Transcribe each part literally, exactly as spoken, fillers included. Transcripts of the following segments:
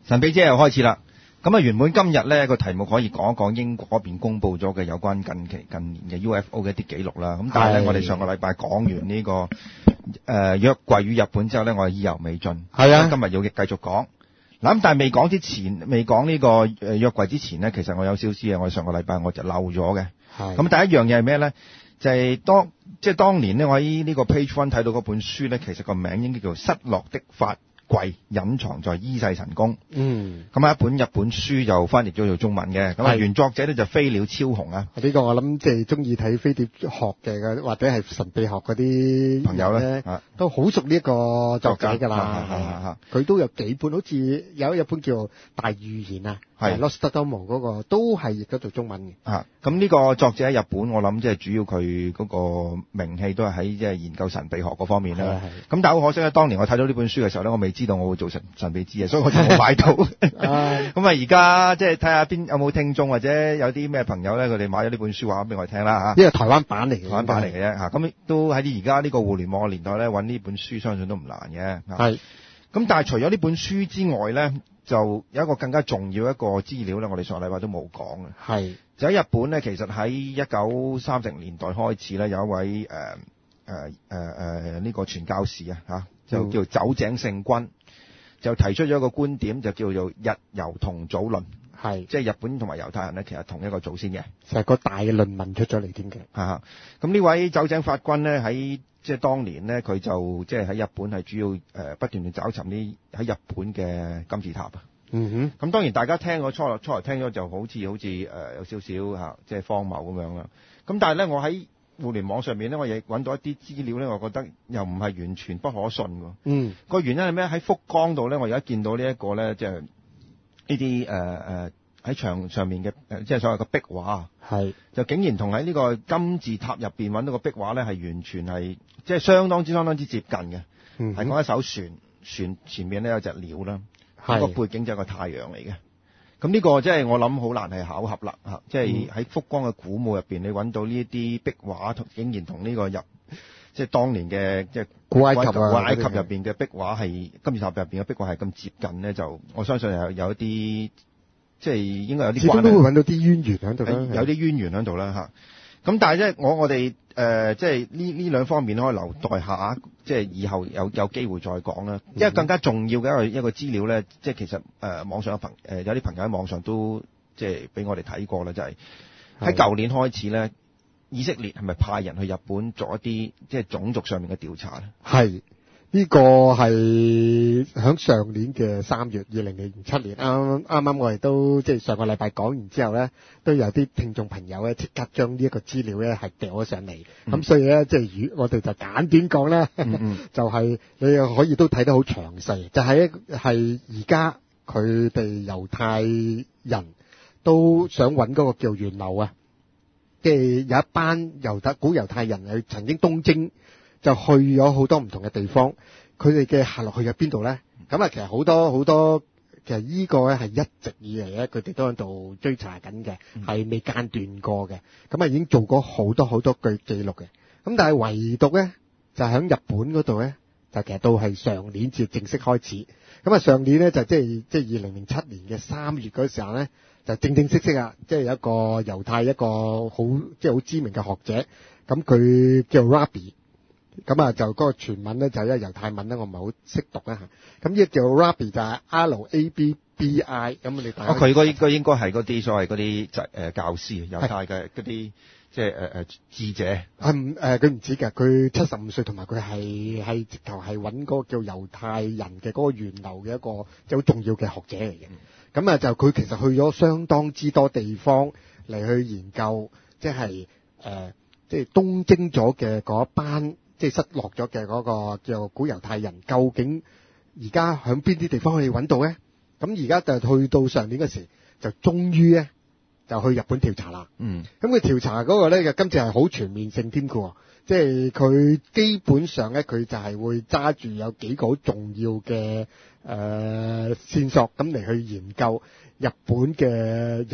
神秘之夜又開始啦。咁啊，原本今日咧個題目可以講一講英國嗰邊公佈咗嘅有關近期近年嘅 U F O 嘅一啲記錄啦。咁但係咧，我哋上個禮拜講完呢、這個誒、呃、約櫃與日本之後咧，我係意猶未盡。係啊，今日要繼續講。嗱咁，但係未講之前，未講呢個誒約櫃之前咧，其實我有少少嘅，我上個禮拜我就漏咗嘅。係。咁第一樣嘢係咩咧？就係、是、當即係當年咧，我喺呢個 Page One 睇到嗰本書咧，其實個名應該叫做《失落的法櫃隱藏在伊勢神宮》。嗯，咁啊一本日本書就翻譯咗做中文嘅，咁啊原作者咧就飛鳥超雄啊。呢個我諗即係中意睇飛碟學嘅或者係神秘學嗰啲朋友咧，都好熟呢一個作者㗎啦。佢都有幾本，好似有一本叫《大預言》啊，係 Nostradamus 嗰個都係譯咗做中文嘅。啊，咁呢個作者喺日本，我諗即係主要佢嗰個名氣都係喺即係研究神秘學嗰方面啦。咁但係好可惜咧，當年我睇到呢本書嘅時候咧，我未知道我會做神神秘之夜，所以我就冇買到。咁啊，而家即係睇下邊有冇聽眾或者有啲咩朋友咧，佢哋買咗呢本書話俾我哋聽啦嚇。呢個台灣版嚟嘅，台灣版嚟嘅啫嚇。咁都喺啲而家呢個互聯網嘅年代咧，揾呢本書相信都唔難嘅。係。咁但係除咗呢本書之外咧，就有一個更加重要一個資料咧，我哋上個禮拜都冇講嘅。係。就喺日本咧，其實喺一九三零年代開始咧，有一位誒誒誒誒呢個傳教士啊嚇，就叫做酒井聖君。就提出咗一個觀點，就叫做日猶同祖論，係即係日本同埋猶太人咧，其實同一個祖先嘅，成個大論文出咗嚟添嘅。嚇，咁呢位酒井法君咧，喺即係當年咧，佢就即係喺日本係主要誒、呃、不斷去找尋啲喺日本嘅金字塔啊。嗯哼。咁當然大家聽咗初來初來聽咗就好似好似誒、呃、有少少嚇即係荒謬咁樣啦。咁但係咧，我喺互聯網上面咧，我亦揾到一啲資料咧，我覺得又唔係完全不可信喎。嗯，個原因係咩？喺福岡度咧，我而家見到呢一個咧，即係呢啲誒誒喺牆上面嘅誒，即係所謂嘅壁畫。係，就竟然同喺呢個金字塔入邊揾到個壁畫咧，係完全係即係相當之相當之接近嘅。嗯，係講一艘船，船前面咧有隻鳥啦，個背景就係個太陽嚟嘅。咁呢個即係我諗好難係巧合啦嚇，即係喺福岡嘅古墓入邊，你揾到呢一啲壁畫，竟然同呢個入即係當年嘅即係古埃及古埃及入邊嘅壁畫係金字塔入邊嘅壁畫係咁接近咧，就我相信有有一啲即係應該有啲關係，始終都會揾到啲淵源喺度啦，有啲淵源喺度啦嚇。咁但係咧，我我哋誒即係呢呢兩方面可以留待下，即係以後有有機會再講啦。因為更加重要嘅一個一個資料咧，即係其實誒、呃、網上嘅朋誒有啲朋友喺網上都即係俾我哋睇過啦，就係喺舊年開始咧，以色列係咪派人去日本做一啲即係種族上面嘅調查咧？係。呢個係響上年嘅三月，二零零七年，啱啱啱我哋都即係上個禮拜講完之後咧，都有啲聽眾朋友咧即刻將呢一個資料咧係掉咗上嚟，咁、嗯、所以咧即係我哋就簡短講啦，嗯、就係你又可以都睇得好詳細，就係係而家佢哋猶太人都想揾嗰個叫源流啊，即係有一班猶太古猶太人係曾經東征。就去咗好多唔同嘅地方，佢哋嘅下落去咗邊度咧？咁啊，其實好多好多，其實呢個咧係一直以嚟咧，佢哋都喺度追查緊嘅，係、嗯、未間斷過嘅。咁啊，已經做過好多好多句記錄嘅。咁但係唯獨咧，就喺日本嗰度咧，就其實到係上年至正式開始。咁啊，上年咧就即係即係二零零七年嘅三月嗰時候咧，就正正式式啊，即係有一個猶太一個好即係好知名嘅學者，咁佢叫 Rabbi。咁啊，就嗰個全文咧就係一個猶太文咧，我唔係好識讀啦嚇。咁呢個叫 Rabbi 就係 R A B B I， 咁你睇。哦，佢嗰應該應該係嗰啲所謂嗰啲就誒教師，猶太嘅嗰啲即係誒誒智者。係唔誒？佢唔止㗎，佢七十五歲，同埋佢係係直頭係揾嗰個叫猶太人嘅嗰個源流嘅一個即係好重要嘅學者嚟嘅。咁、嗯、啊，就佢其實去咗相當之多地方嚟去研究，即係誒即係東征咗嘅嗰一班。即係失落咗嘅嗰個叫古猶太人，究竟而家喺邊啲地方可以揾到咧？咁而家就去到上年嗰時，就終於咧就去日本調查啦。嗯，咁佢調查嗰個咧，就今次係好全面性添嘅，即係佢基本上咧，佢就係會揸住有幾個好重要嘅誒、呃、線索，咁嚟去研究日本嘅人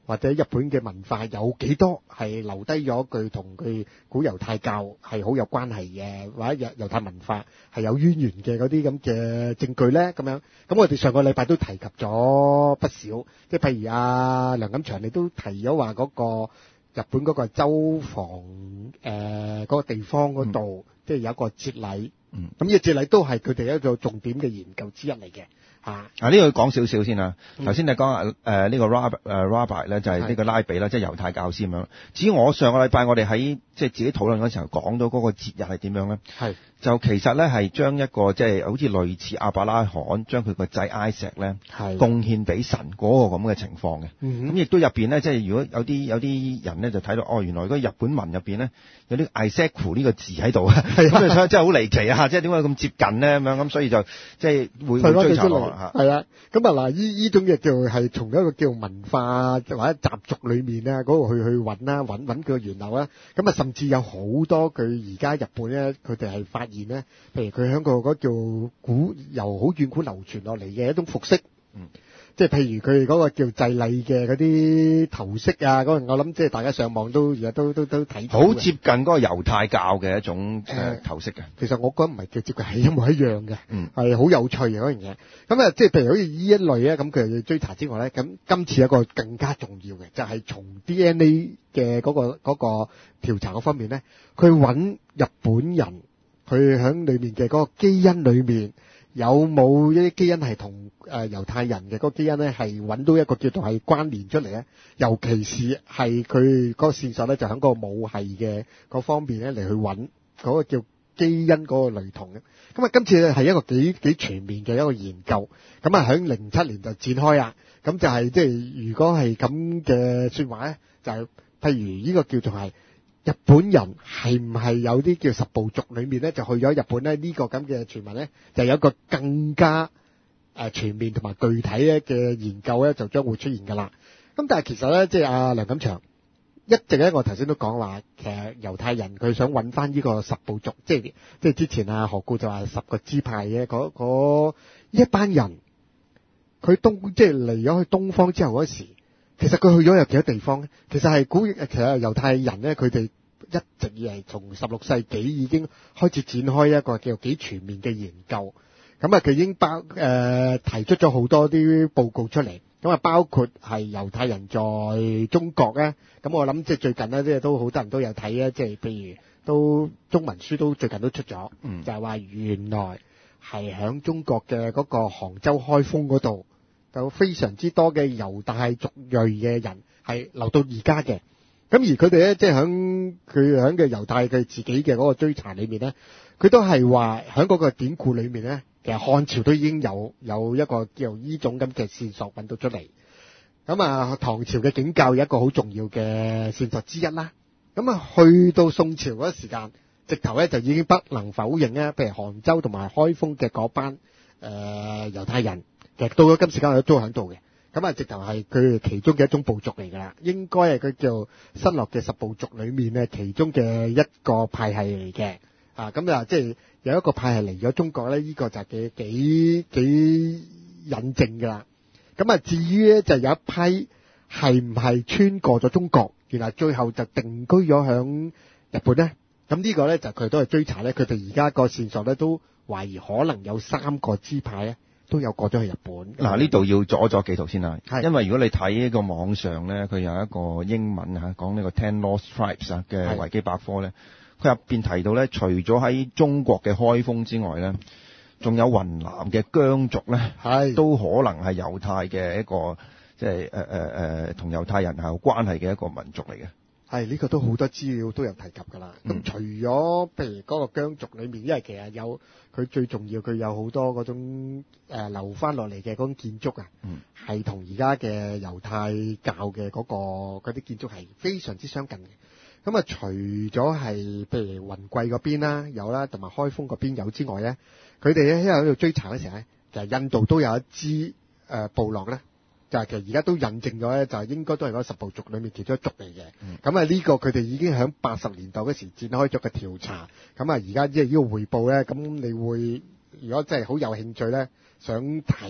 或者日本嘅文化有幾多係留低咗佢同佢古猶太教係好有關係嘅，或者猶太文化係有淵源嘅嗰啲咁嘅證據咧？咁樣咁我哋上個禮拜都提及咗不少，即係譬如阿梁錦祥你都提咗話嗰個日本嗰個周防誒嗰個地方嗰度，嗯、即係有一個節禮，嗯，咁呢個節禮都係佢哋一個重點嘅研究之一嚟嘅。啊！啊呢個講少少先啦。頭先你講啊，誒呢個 Rabbi 誒 Rabbi 咧就係呢個拉比啦，即係猶太教師咁樣。至於我上個禮拜我哋喺即係自己討論嗰時候講到嗰個節日係點樣咧？係就其實咧係將一個即係好似類似亞伯拉罕將佢個仔埃石咧貢獻俾神嗰個咁嘅情況嘅。咁亦都入邊咧，即係如果有啲有啲人咧就睇到哦，原來嗰日本文入邊咧有啲 Isaac 呢個字喺度啊，咁啊所以真係好離奇啊！即係點解咁接近咧咁樣咁，所以就即係會會追查落嚇。 係啦，咁啊嗱，依依種嘢叫係從一個叫文化或者習俗裏面咧嗰度去去揾啦，揾揾佢個源流啦。咁啊，甚至有好多佢而家日本咧，佢哋係發現咧，譬如佢喺個嗰叫古由好遠古流傳落嚟嘅一種服飾。嗯。即係譬如佢嗰個叫祭禮嘅嗰啲頭飾啊，嗰個我諗即係大家上網都而家都都都睇到。好接近嗰個猶太教嘅一種誒頭飾嘅。其實我覺得唔係叫接近，係一模一樣嘅。嗯。係好有趣嘅嗰樣嘢。咁啊，即係譬如好似呢一類咧，咁佢要追查之外咧，咁今次有一個更加重要嘅，就係從 D N A 嘅嗰個嗰個調查嗰方面咧，佢揾日本人佢喺裏面嘅嗰個基因裏面。有冇一啲基因係同誒猶太人嘅嗰個基因咧，係揾到一個叫做係關聯出嚟咧？尤其是係佢嗰個線索咧，就喺個母系嘅嗰方面咧嚟去揾嗰個叫基因嗰個雷同嘅。咁啊，今次係一個幾幾全面嘅一個研究。咁啊，喺零七年就展開啦。咁就係即係如果係咁嘅説話咧，就係譬如呢個叫做係。日本人係唔係有啲叫十部族裏面咧，就去咗日本咧？呢個咁嘅傳聞咧，就有一個更加誒全面同埋具體咧嘅研究咧，就將會出現噶啦。咁但係其實咧，即係阿梁錦祥一直咧，我頭先都講話，其實猶太人佢想揾翻呢個十部族，即係即係之前阿何故就話十個支派嘅嗰嗰一班人，佢東即係嚟咗去東方之後嗰時。其實佢去咗有幾多地方咧？其實係古，其實猶太人咧，佢哋一直以嚟從十六世紀已經開始展開一個叫幾全面嘅研究。咁啊，佢已經包誒、呃、提出咗好多啲報告出嚟。咁啊，包括係猶太人在中國咧。咁我諗即係最近咧，即係都好多人都有睇咧。即係譬如都中文書都最近都出咗，嗯、就係話原來係喺中國嘅嗰個杭州開封嗰度。有非常之多嘅猶太族裔嘅人係留到而家嘅，咁而佢哋咧，即係喺佢喺嘅猶太嘅自己嘅嗰個追查裏面咧，佢都係話喺嗰個典故裏面咧，其實漢朝都已經有有一個叫呢種咁嘅線索揾到出嚟。咁啊，唐朝嘅景教有一個好重要嘅線索之一啦。咁啊，去到宋朝嗰個時間，直頭咧就已經不能否認咧，譬如杭州同埋開封嘅嗰班誒、呃、猶太人。其實到咗今時今日都喺度嘅，咁啊直頭係佢其中嘅一種部族嚟㗎啦，應該係佢叫新落嘅十部族裏面咧其中嘅一個派系嚟嘅，啊咁啊即係有一個派系嚟咗中國咧，呢、這個就係幾幾幾引證㗎啦。咁啊至於咧就有一批係唔係穿過咗中國，原來最後就定居咗響日本咧，咁呢個咧就佢都係追查咧，佢哋而家個線索咧都懷疑可能有三個支派咧。都有過咗去日本。嗱，呢度要阻一阻幾圖先啦，因為如果你睇呢個網上咧，佢有一個英文嚇講呢個 Ten Lost Tribes 啊嘅維基百科咧，佢入邊提到咧，除咗喺中國嘅開封之外咧，仲有雲南嘅羌族咧，係都可能係猶太嘅一個即係誒誒誒同猶太人係有關係嘅一個民族嚟嘅。係呢、這個都好多資料都有提及㗎啦。咁、嗯、除咗譬如嗰個羌族裏面，因為其實有佢最重要，佢有好多嗰種誒、呃、留翻落嚟嘅嗰種建築啊，係同而家嘅猶太教嘅嗰、那個嗰啲建築係非常之相近嘅。咁啊，除咗係譬如雲貴嗰邊啦有啦，同埋開封嗰邊有之外咧，佢哋咧喺度追查嘅時候咧，其實印度都有一支誒、呃、部落咧。就係其實而家都印證咗咧，就係應該都係嗰十部族裏面其中一族嚟嘅。咁啊呢個佢哋已經喺八十年代嗰時展開咗個調查。咁啊而家即係呢個彙報咧，咁你會如果真係好有興趣咧，想睇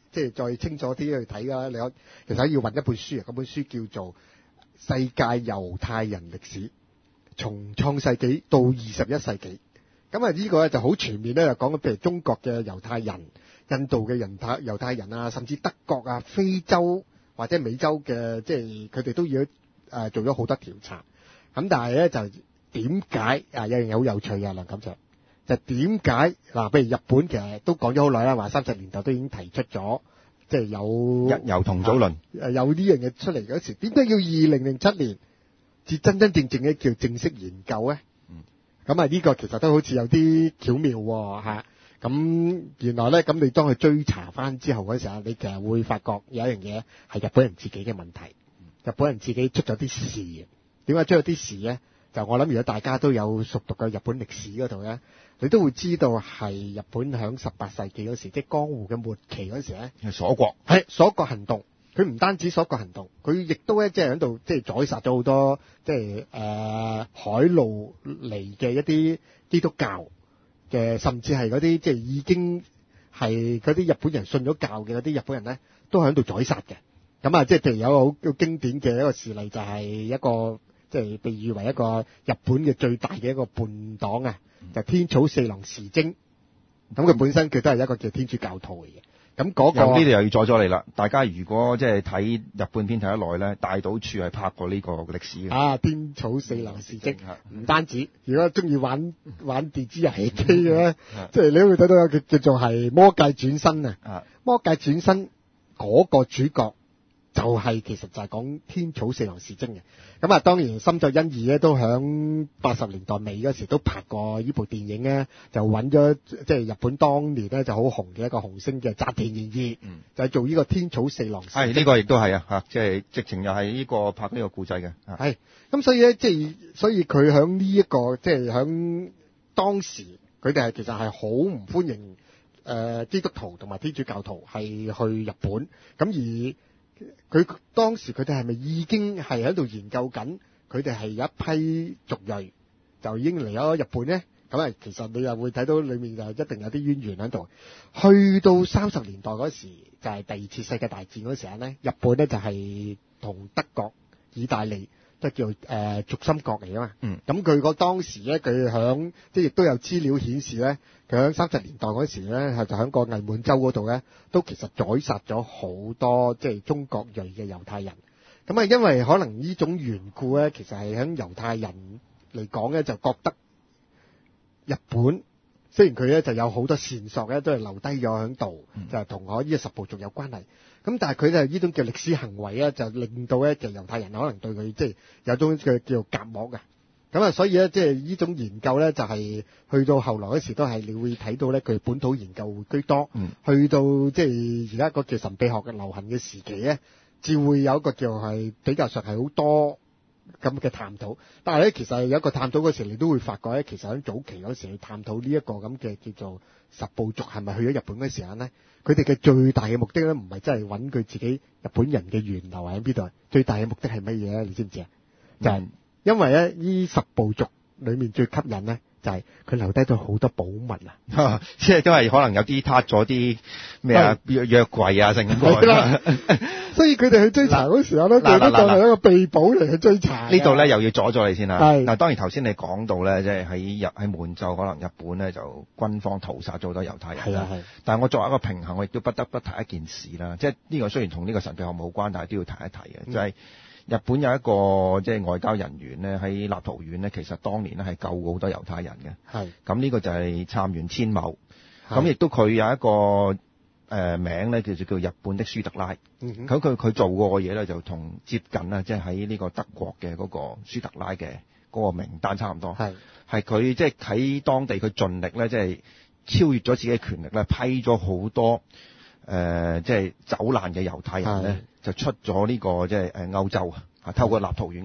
即係再清楚啲去睇啦，你可其實要揾一本書啊，嗰本書叫做《世界猶太人歷史：從創世紀到二十一世紀》。咁啊，呢個咧就好全面咧，就講緊譬如中國嘅猶太人、印度嘅人太猶太人啊，甚至德國啊、非洲或者美洲嘅，即係佢哋都要誒、呃、做咗好多調查。咁但係咧就點解啊？有樣嘢好有趣嘅梁錦祥，就點解嗱？譬如日本其實都講咗好耐啦，話三十年代都已經提出咗，即係有日由同組論誒有呢樣嘢出嚟嗰時，點解要二零零七年至真真正正嘅叫正式研究咧？咁啊，呢個其實都好似有啲巧妙喎嚇。咁原來咧，咁你當佢追查翻之後嗰時候，你其實會發覺有一樣嘢係日本人自己嘅問題。日本人自己出咗啲事，點解出咗啲事咧？就我諗，如果大家都有熟讀嘅日本歷史嗰度咧，你都會知道係日本響十八世紀嗰時，即係江戶嘅末期嗰時咧， 係鎖國， 係鎖國行動。佢唔單止鎖國行動，佢亦都咧即係喺度即係宰殺咗好多即係誒海路嚟嘅一啲基督教嘅，甚至係嗰啲即係已經係嗰啲日本人信咗教嘅嗰啲日本人咧，都喺度宰殺嘅。咁啊，即係譬如有個好經典嘅一個事例，就係一個即係被譽為一個日本嘅最大嘅一個叛黨啊，就係天草四郎時貞。咁佢本身佢都係一個叫天主教徒嚟嘅。咁嗰個呢度又要阻咗你啦！大家如果即係睇日本片睇得耐咧，大島渚係拍過呢個歷史嘅。 啊，天草四郎時貞唔單止，如果中意玩玩電子遊戲機嘅咧，即係你都會睇到有叫叫做係魔界轉身啊！魔界轉身嗰個主角就係其實就係講天草四郎時貞嘅。咁啊，當然深作欣二咧都響八十年代尾嗰時都拍過呢部電影咧，就揾咗即係日本當年咧就好紅嘅一個紅星嘅澤田研二，嗯、就係做呢個天草四郎時貞。 係呢、呢個亦都係啊嚇，即係直情又係呢個拍呢個故仔嘅。 係咁，所以咧即係所以佢響呢一個即係響當時佢哋係其實係好唔歡迎誒、呃、基督徒同埋天主教徒係去日本咁而。佢當時佢哋係咪已經係喺度研究緊？佢哋係有一批族裔就已經嚟咗日本咧。咁啊，其實你又會睇到裏面就一定有啲淵源喺度。去到三十年代嗰時，就係、是、第二次世界大戰嗰時候咧，日本咧就係、是、同德國、意大利都叫誒軸心國嚟啊嘛。嗯。咁佢個當時咧，佢響即係亦都有資料顯示咧。佢喺三十年代嗰時咧，係就喺個偽滿洲嗰度咧，都其實宰殺咗好多即係中國裔嘅猶太人。咁啊，因為可能呢種緣故咧，其實係喺猶太人嚟講咧，就覺得日本雖然佢咧就有好多線索咧，都係留低咗喺度，就係同我呢個十部族有關係。咁但係佢哋呢種嘅歷史行為咧，就令到咧嘅猶太人可能對佢即係有種嘅叫做隔膜嘅。咁啊，所以咧，即係呢種研究咧，就係去到後來嗰時都係你會睇到咧，佢本土研究會居多。嗯。去到即係而家個叫神秘學嘅流行嘅時期咧，至會有一個叫係比較上係好多咁嘅探討。但係咧，其實有一個探討嗰時，你都會發覺咧，其實喺早期嗰時去探討呢一個咁嘅叫做十部族係咪去咗日本嘅時候咧，佢哋嘅最大嘅目的咧，唔係真係揾佢自己日本人嘅源流喺邊度，最大嘅目的係乜嘢咧？你知唔知啊？就係、是。因為咧，呢十部族裏面最吸引咧，就係、是、佢留低咗好多寶物啊！ 即係都係可能有啲撻咗啲咩啊約約櫃啊，成咁啦。 所以佢哋去追查嗰時候咧，佢都當係一個秘寶嚟去追查。 呢度咧又要阻咗你先啦。嗱，當然頭先你講到咧，即係喺日喺滿洲，可能日本咧就軍方屠殺咗好多猶太人。係啊係。但係我作為一個平衡，我亦都不得不提一件事啦。即係呢個雖然同呢個神秘學冇關，但係都要提一提嘅，嗯、就係、是。日本有一個即係外交人員咧，喺立陶宛咧，其實當年咧係救過好多猶太人嘅。係。咁呢個就係杉原千畝。咁亦都佢有一個誒、呃、名咧，叫做叫日本的舒特拉。嗯哼。咁佢佢做過嘅嘢咧，就同接近啦，即係喺呢個德國嘅嗰個舒特拉嘅嗰個名單差唔多。係。係佢即係喺當地佢盡力咧，即係超越咗自己嘅權力咧，批咗好多。誒、呃，即係走難嘅猶太人咧，就出咗呢、這個即係誒歐洲啊，透過立陶宛嗰度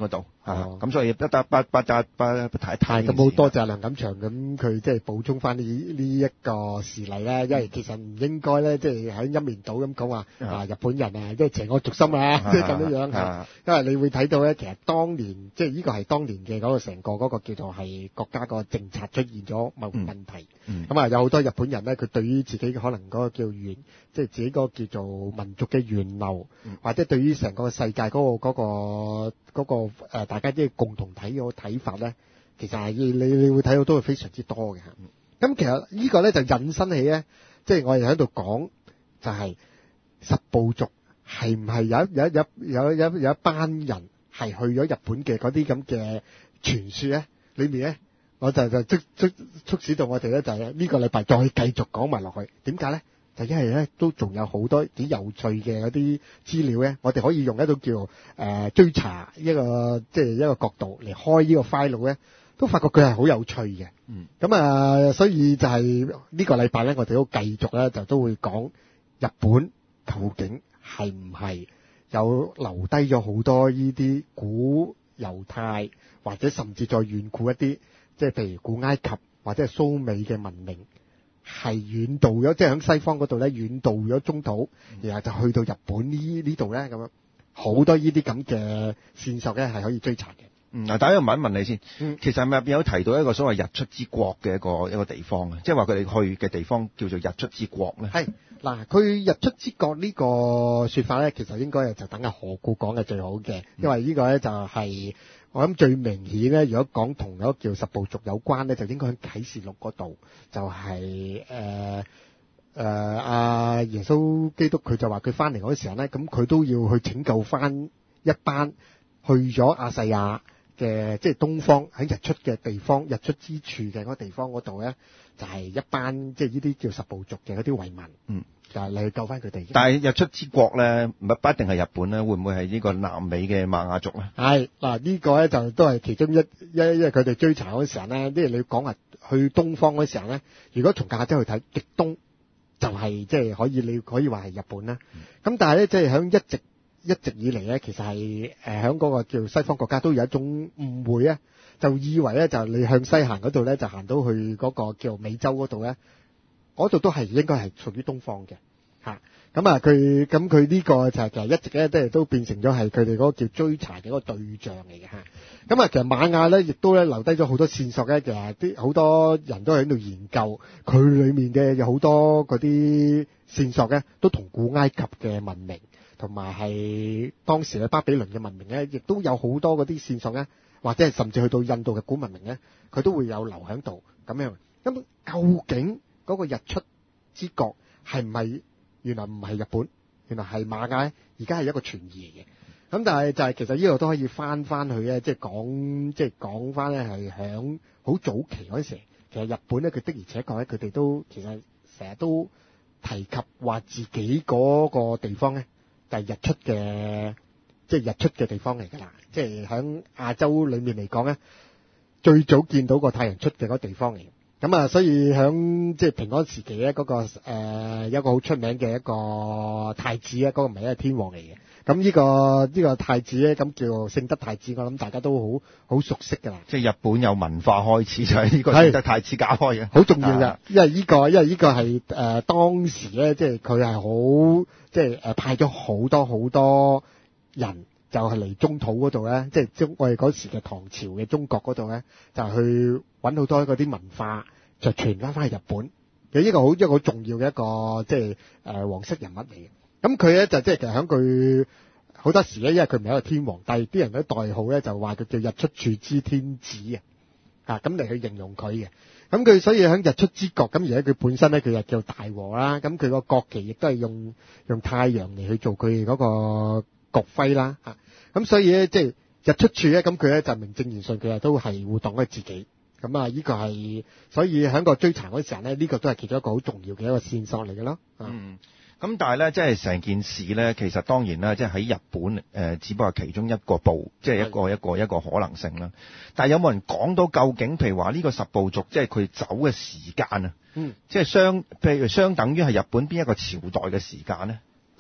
哦咁所以不得不不得不不提一提。 係咁好多謝梁錦祥，咁佢即係補充翻呢呢一個事例咧，因為其實唔應該咧，即係喺一面倒咁講話啊日本人啊，即係邪惡軸心啊，即係咁樣樣嚇。因為你會睇到咧，其實當年即係呢個係當年嘅嗰個成個嗰個叫做係國家個政策出現咗某個問題。咁啊有好多日本人咧，佢對於自己可能嗰個叫源，即係自己嗰個叫做民族嘅源流，或者對於成個世界嗰個嗰個嗰個誒大家即係共同體嘅睇法咧，其實係你你會睇到都係非常之多嘅嚇。咁其實呢個咧就引申起咧，即係我哋喺度講就係十部族係唔係有有有有有有一班人係去咗日本嘅嗰啲咁嘅傳說咧？裏面咧，我就就促促促使到我哋咧就係呢個禮拜再繼續講埋落去。點解咧？就因為咧都仲有好多幾有趣嘅嗰啲資料咧，我哋可以用一種叫誒、呃、追查一個即係一個角度嚟開呢個 file 咧，都發覺佢係好有趣嘅。嗯。咁啊，所以就係呢個禮拜咧，我哋都繼續咧就都會講日本究竟係唔係有留低咗好多呢啲古猶太或者甚至再遠古一啲，即係譬如古埃及或者係蘇美嘅文明。係遠渡咗，即係喺西方嗰度咧遠渡咗中土，然後就去到日本呢呢度咧咁樣，好多呢啲咁嘅線索咧係可以追查嘅。 嗯，嗱，第一個問一問你先， 嗯， 其實係咪入邊有提到一個所謂日出之國嘅一個一個地方啊？即係話佢哋去嘅地方叫做日出之國咧？ 係嗱，佢日出之國呢個説法咧，其實應該就等阿何故講嘅最好嘅，因為呢個咧就係、是。我諗最明顯咧，如果講同嗰個叫十部族有關咧，就應該喺啟示錄嗰度，就係誒誒阿耶穌基督佢就話佢翻嚟嗰時候咧，咁佢都要去拯救翻一班去咗亞細亞嘅，即係東方喺日出嘅地方、日出之處嘅嗰個地方嗰度咧，就係、是、一班即係呢啲叫十部族嘅嗰啲遺民。嗯。就係你去救翻佢哋。但係日出之國咧，唔不一定係日本咧，會唔會係呢個南美嘅瑪雅族咧？ 係嗱，呢個咧就都係其中一一，因為佢哋追查嗰時候咧，即係你講話去東方嗰時候咧，如果從亞洲去睇極東，就係即係可以你可以話係日本啦。咁、嗯、但係咧，即係響一直一直以嚟咧，其實係誒響嗰個叫西方國家都有一種誤會啊，就以為咧就你向西行嗰度咧，就行到去嗰個叫美洲嗰度咧。嗰度都係應該係屬於東方嘅嚇，咁啊佢咁佢呢個就係其實一直咧都係都變成咗係佢哋嗰個叫追查嘅嗰個對象嚟嘅嚇。咁啊其實瑪雅咧亦都咧留低咗好多線索咧，就係啲好多人都喺度研究佢裡面嘅有好多嗰啲線索咧，都同古埃及嘅文明同埋係當時嘅巴比倫嘅文明咧，亦都有好多嗰啲線索咧，或者係甚至去到印度嘅古文明咧，佢都會有留喺度咁樣。咁究竟嗰個日出之國係唔係原來唔係日本，原來係瑪雅，而家係一個傳言嚟嘅。咁但係就係其實呢度都可以翻翻去咧，即係講即係講翻咧係響好早期嗰陣時，其實日本咧佢的而且確咧佢哋都其實成日都提及話自己嗰個地方咧就係日出嘅，即係日出嘅地方嚟㗎啦。即係響亞洲裡面嚟講咧，最早見到個太陽出嘅嗰個地方嚟。咁啊，所以響即係平安時期咧，嗰、那個誒、呃、有一個好出名嘅一個太子咧，嗰、那個唔係一個天王嚟嘅。咁呢、這個呢、這個太子咧，咁叫聖德太子，我諗大家都好好熟悉㗎啦。 即係日本有文化開始就係呢個聖德太子搞開嘅， 好重要㗎、啊。因為呢、這個因為呢個係誒、呃、當時咧，即係佢係好即係誒派咗好多好多人。就係嚟中土嗰度咧，即係中我哋嗰時嘅唐朝嘅中國嗰度咧，就去揾好多嗰啲文化，就傳翻翻去日本。其實呢個好一個好重要嘅一個即係誒皇室人物嚟嘅。咁佢咧就即係其實喺佢好多時咧，因為佢唔係一個天皇，但係啲人嘅代號咧就話佢叫日出處之天子啊，啊咁嚟去形容佢嘅。咁佢所以喺日出之國，咁而家佢本身咧佢又叫大和啦。咁佢個國旗亦都係用用太陽嚟去做佢嗰個國徽啦，嚇。咁所以咧，即係日出處咧，咁佢咧就名正言順，佢都係會當佢自己。咁啊，呢個係所以喺個追查嗰時候咧，呢、這個都係其中一個好重要嘅一個線索嚟嘅咯。 嗯，咁但係咧，即係成件事咧，其實當然啦，即係喺日本誒、呃，只不過係其中一個步，即係一個一個一個可能性啦。但係有冇人講到究竟，譬如話呢個十部族，即係佢走嘅時間啊？嗯，即係相譬如相等於係日本邊一個朝代嘅時間咧？ 嗱。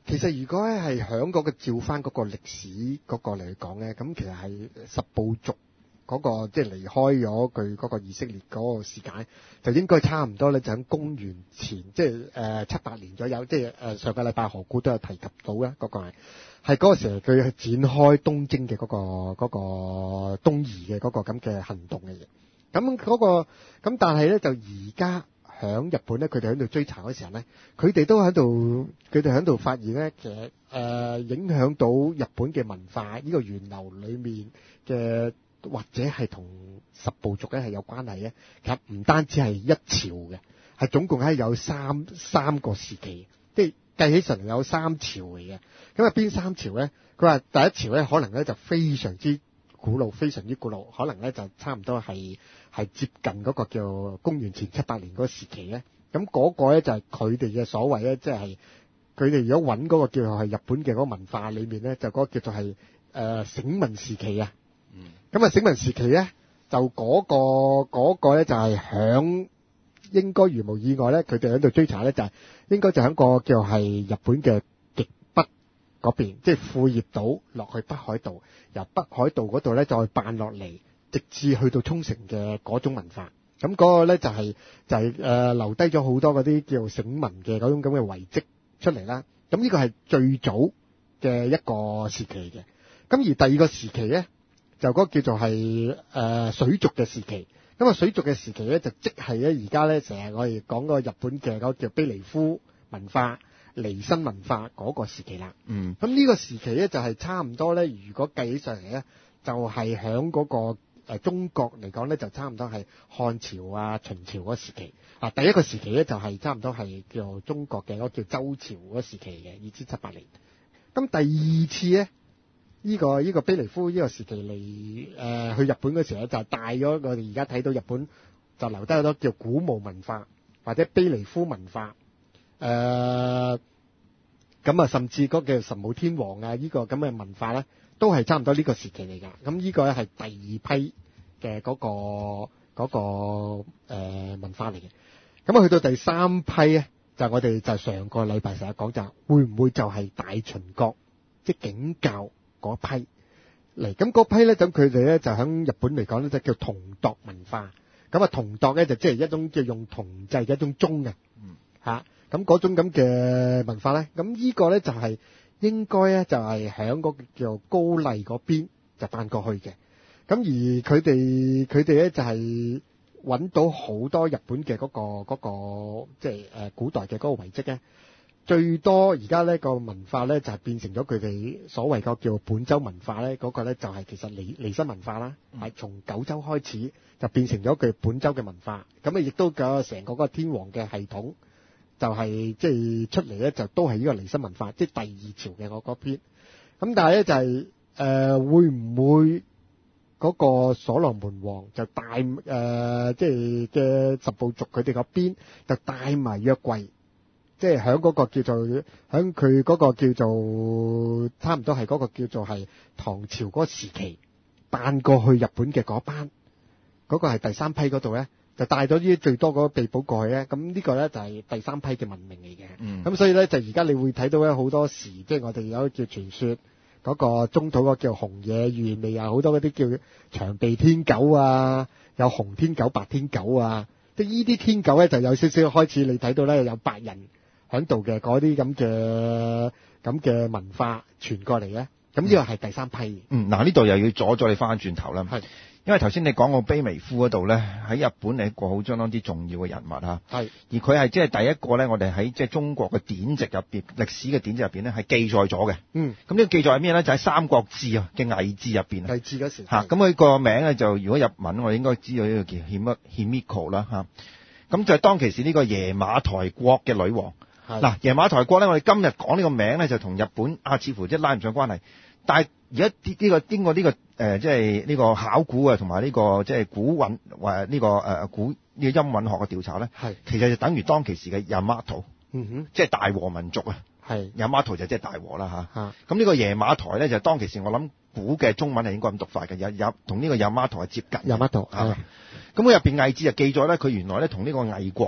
其實如果咧係響嗰個照翻嗰個歷史嗰個嚟講咧，咁其實係十部族嗰、嗰個即係離開咗佢嗰個以色列嗰個時間，就應該差唔多咧，就喺公元前即係誒七百年左右，即係誒上個禮拜何故都有提及到啦，嗰、嗰個係係嗰個時候佢展開東征嘅嗰、嗰個嗰、嗰個東移嘅嗰個咁嘅行動嘅嘢。咁嗰、嗰個咁但係咧就而家。喺日本咧，佢哋喺度追查嗰時候咧，佢哋都喺度，佢哋喺度發現咧，其實誒、呃、影響到日本嘅文化呢、呢個源流裏面嘅，或者係同十部族咧係有關係嘅。其實唔單止係一朝嘅，係總共係有三三個時期，即係計起上嚟有三朝嚟嘅。咁啊邊三朝咧？佢話第一朝咧可能咧就非常之古老，非常之古老，可能咧就差唔多係。係接近嗰個叫公元前七百年嗰個時期咧，咁嗰個咧就係佢哋嘅所謂咧，即係佢哋如果揾嗰個叫做係日本嘅嗰個文化裏面咧，就嗰個叫做係誒繩文時期啊。嗯。咁啊繩文時期咧，就嗰個嗰個咧就係響應該如無意外咧，佢哋喺度追查咧就係應該就喺個叫係日本嘅極北嗰邊，即係富葉島落去北海道，由北海道嗰度咧再扮落嚟。直至去到沖繩嘅嗰種文化，咁嗰個咧就係、是、就係、是、誒、呃、留低咗好多嗰啲叫繩文嘅嗰種咁嘅遺跡出嚟啦。咁呢個係最早嘅一個時期嘅。咁而第二個時期咧，就嗰個叫做係誒、呃、水族嘅時期。咁啊水族嘅時期咧，就即係咧而家咧成日我哋講嗰個日本嘅嗰個叫卑彌呼文化、彌生文化嗰個時期啦。嗯。咁呢個時期咧就係、是、差唔多咧，如果計起上嚟咧，就係響嗰個。誒中國嚟講咧，就差唔多係漢朝啊、秦朝嗰時期啊。第一個時期咧，就係差唔多係叫中國嘅嗰個叫周朝嗰時期嘅二千七百年。咁第二次咧，呢、這個呢、這個卑彌呼呢個時期嚟誒、呃、去日本嘅時候咧，就帶咗我哋而家睇到日本就留低好多叫古墓文化或者卑彌呼文化誒。咁啊，甚至嗰個叫神武天皇啊，呢、這個咁嘅文化咧。都係差唔多呢個時期嚟㗎，咁呢個咧係第二批嘅嗰、嗰個嗰、嗰個呃、文化嚟嘅。咁啊去到第三批咧，就係、我哋就上個禮拜成日講就會唔會就係大秦國即係景教嗰批嚟？咁嗰批咧，咁佢哋咧就喺日本嚟講咧就叫銅鐸文化。咁啊銅鐸咧就即係一種叫用銅製嘅一種鐘嘅，嗯嚇。咁嗰種咁嘅文化咧，咁呢個咧就係、係。應該咧就係喺嗰個叫高麗嗰邊就搬過去嘅，咁而佢哋佢哋咧就係揾到好多日本嘅嗰、嗰個嗰、嗰個即係誒古代嘅嗰個遺跡咧，最多而家呢個文化咧就係變成咗佢哋所謂個叫本州文化咧，嗰、嗰個咧就係其實離離身文化啦，係、嗯、從九州開始就變成咗佢本州嘅文化，咁啊亦都個成個嗰個天皇嘅系統。就係即係出嚟咧，就都係呢個離身文化，即係第二朝嘅我嗰篇。咁但係咧就係、是、誒、呃、會唔會嗰個所羅門王就帶誒即係嘅十部族佢哋嗰邊就帶埋約櫃，即係喺嗰個叫做喺佢嗰個叫做差唔多係嗰個叫做係唐朝嗰個時期搬過去日本嘅嗰班，嗰、那個係第三批嗰度咧。就帶咗呢啲最多嗰個秘寶過去咧，咁呢個咧就係第三批嘅文明嚟嘅。嗯，咁所以咧就而家你會睇到咧好多時，即係我哋有一個叫傳說嗰個中土嗰個叫紅野縣，未有好多嗰啲叫長鼻天狗啊，有紅天狗、白天狗啊，即係呢啲天狗咧就有少少開始你睇到咧有白人喺度嘅嗰啲咁嘅咁嘅文化傳過嚟咧，咁呢個係第三批。 嗯，嗱呢度又要阻咗你翻轉頭啦。係。因為頭先你講個卑彌呼嗰度咧，喺日本係一個好相當之重要嘅人物嚇，係而佢係即係第一個咧，我哋喺即係中國嘅典籍入邊、歷史嘅典籍入邊咧係記載咗嘅。嗯，咁呢個記載係咩咧？就喺、是《三國志》啊嘅魏志入邊啊。 魏志嗰時嚇，咁佢個名咧就如果日文我應該知道呢個叫 Himiko 啦嚇。咁就係當其時呢個耶馬台國嘅女王。嗱，耶馬台國咧，我哋今日講呢個名咧就同日本啊似乎即係拉唔上關係，但係而家呢個經過呢、這個。誒即係呢個考古啊，同埋呢個即係古韻或呢個誒古呢個音韻學嘅調查咧，係其實就等於當其時嘅ヤマト，嗯哼，即係大和民族啊，係ヤマト就即係大和啦嚇。咁呢個耶馬台咧就當其時我諗古嘅中文係應該咁讀法嘅，有有同呢個ヤマト係接近。ヤマト啊，咁佢入邊魏志就記載咧，佢原來咧同呢個魏國啊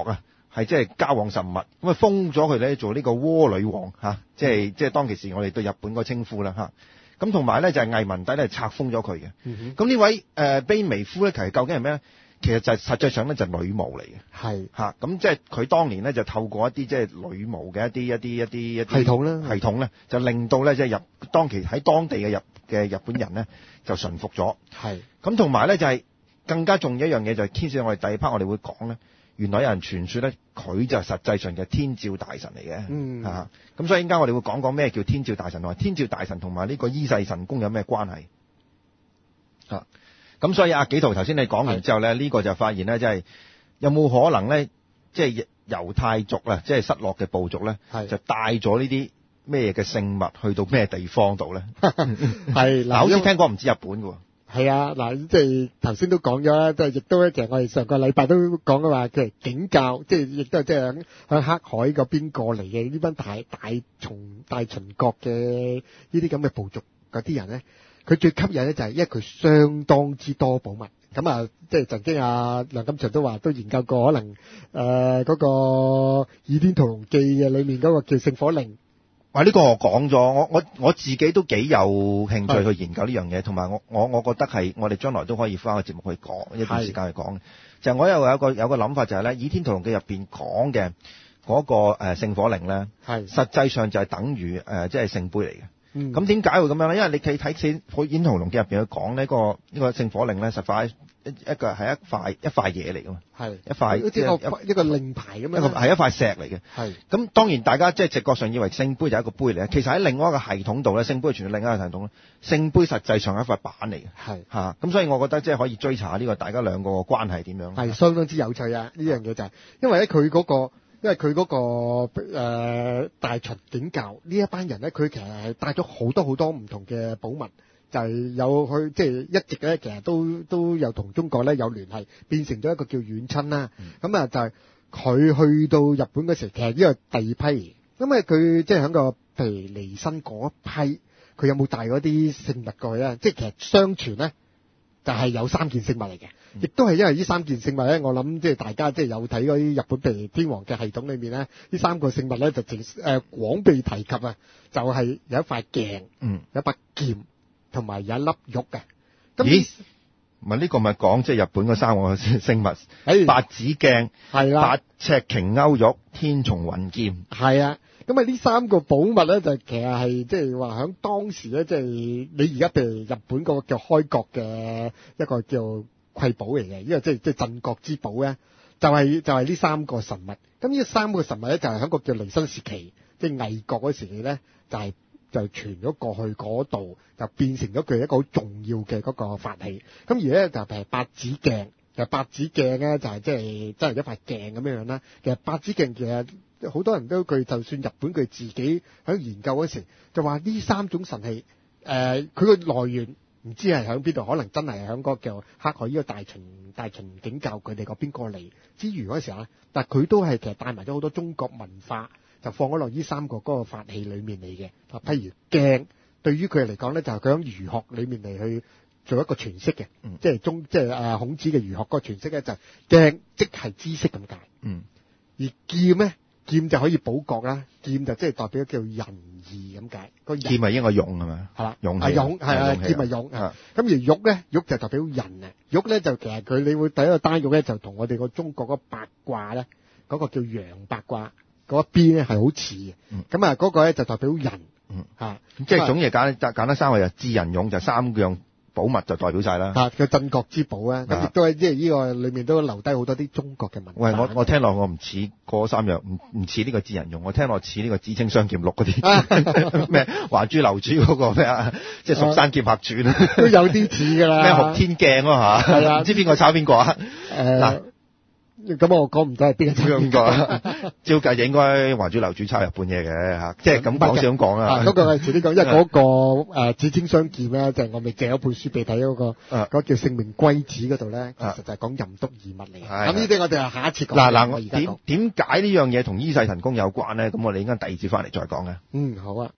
係即係交往甚密，咁啊封咗佢咧做呢個倭女王嚇、啊，即係即係當其時我哋對日本個稱呼啦嚇。咁同埋咧就係、是、魏文帝咧冊封咗佢嘅。咁、 嗯、 呢位誒、呃、卑彌呼咧，其實究竟係咩咧？其實就係、實際上咧就係、女巫嚟嘅。 係嚇，咁即係佢當年咧就透過一啲即係女巫嘅一啲一啲一啲一啲系統啦， 系統咧就令到咧即係日當其喺當地嘅日嘅日本人咧就馴服咗。 係咁同埋咧就係、是、更加重要一樣嘢就係牽涉我哋第二 part 我哋會講咧。原來有人傳說咧，佢就實際上就係天照大神嚟嘅。 嗯， 嚇、啊，咁所以依家我哋會講講咩叫天照大神，同埋天照大神同埋呢個伊勢神宮有咩關係？嚇、啊，咁所以阿紀陶頭先你講完之後咧，呢、這個就發現咧，即係有冇可能咧，即係猶太族啊，即係失落嘅部族咧，就帶咗呢啲咩嘅聖物去到咩地方度咧？ 係嗱， 好似聽講唔止日本嘅喎。 係啊，嗱，即係頭先都講咗啦，即係亦都咧，其實我哋上個禮拜都講嘅話，其實景教，即係亦都係即係響響黑海嗰邊過嚟嘅呢班大大秦大秦國嘅呢啲咁嘅部族嗰啲人咧，佢最吸引咧就係因為佢相當之多寶物。咁啊，即係曾經啊梁錦祥都話都研究過，可能誒嗰、呃那個《倚天屠龍記》嘅裏面嗰個叫聖火令。 哇！呢、這個我講咗，我我我自己都幾有興趣去研究呢樣嘢，同埋我我我覺得係我哋將來都可以翻個節目去講一段時間去講。就係、我又有個有個諗法就係咧，《倚天屠龍記》入邊講嘅嗰個誒聖火令咧，係實際上就係等於誒即係聖杯嚟嘅。咁點解會咁樣咧？因為你睇睇《倚天屠龍記》入邊去講呢、這個呢、這個聖火令咧，實在一一個係一塊一塊嘢嚟噶嘛，係一塊即係一個一個令牌咁樣，一個係一塊石嚟嘅。係咁當然大家即係直覺上以為聖杯就係一個杯嚟嘅，其實喺另外一個系統度咧，聖杯傳到另一個系統咧，聖杯實際上係一塊板嚟嘅。係嚇咁，所以我覺得即係可以追查下呢個大家兩個關係點樣。係相當之有趣啊！呢樣嘢就係、是、因為咧佢嗰個。因為佢嗰、那個誒、呃、大秦景教呢一班人咧，佢其實係帶咗好多好多唔同嘅寶物，就係、是、有去即係一直咧，其實都都有同中國咧有聯繫，變成咗一個叫遠親啦。咁、嗯、啊就係佢去到日本嗰時，其實呢個第二批，咁啊佢即係喺個譬如離身嗰一批，佢有冇帶嗰啲聖物過去咧？即係其實相傳咧，就係、是、有三件聖物嚟嘅。亦都係因為呢三件聖物咧，我諗即係大家即係有睇嗰啲日本譬如天皇嘅系統裏面咧，呢三個聖物咧就淨誒廣被提及啊，就係、是、有一塊鏡，嗯，有一把劍，同埋有一粒玉嘅。 咦？唔係呢個咪講即係日本嗰三個聖物？八子鏡係啦，八尺瓊勾玉，天叢雲劍係啊。咁啊呢三個寶物咧就其實係即係話喺當時咧，即係你而家譬如日本嗰個叫開國嘅一個叫瑰寶嚟嘅，因為即係即係鎮國之寶咧，就係、是、就係、是、呢三個神物。咁呢三個神物咧，就係喺個叫離身時期，即係魏國嗰時期咧，就係、是、就傳咗過去嗰度，就變成咗佢一個好重要嘅嗰個法器。咁而咧就係八子鏡，就八子鏡咧就係即係真係一塊鏡咁樣樣啦。其實八子鏡其實好多人都佢就算日本佢自己喺研究嗰時，就話呢三種神器，誒佢個來源。唔知係喺邊度，可能真係喺嗰個叫黑海呢個大秦大秦景教佢哋嗰邊過嚟之餘嗰時候咧，但係佢都係其實帶埋咗好多中國文化，就放咗落呢三個嗰個法器裡面嚟嘅。啊，譬如鏡，對於佢嚟講咧，就係佢喺儒學裡面嚟去做一個詮釋嘅，嗯，即係中即係誒孔子嘅儒學嗰個詮釋咧，就係鏡即係知識咁解。嗯，而劍咧。劍就可以補國啦，劍就即係代表叫仁義咁解。個劍係應該勇係咪？係啦，勇係勇係啊，劍係勇啊。咁而玉咧，玉就代表仁啊。玉咧就其實佢你會第一個單玉咧就同我哋個中國嗰八卦咧，嗰、嗰個叫陽八卦嗰一邊咧係好似嘅。咁啊嗰個咧就代表仁。嗯，嚇， 即係總嘢簡簡單三個就智仁勇就三樣。寶物就代表晒啦， 嚇，叫鎮國之寶啊！咁亦都係即係呢個裏面都留低好多啲中國嘅文化。 喂，我我聽落我唔似嗰三樣，唔唔似呢個智人用，我聽落似呢個紫青雙劍錄嗰啲咩還珠樓主嗰個咩啊，即係蜀山劍客傳啊， 都有啲似㗎啦。 咩學天鏡啊嚇，係啊，唔知邊個抄邊個啊？誒嗱。 咁我講唔到係邊個咁講，照計就應該還珠樓主抄日本嘢嘅嚇，即係咁講先咁講啦。 嗰個係遲啲講，因為嗰個誒紫青雙劍咧，就係我咪借咗本書俾睇嗰個，嗰個叫《聖明歸子》嗰度咧，其實就係講任督二脈嚟嘅。咁呢啲我哋係下一次講。 嗱嗱，我點點解呢樣嘢同伊勢神宮有關咧？咁我哋應該第二節翻嚟再講嘅。 嗯，好啊。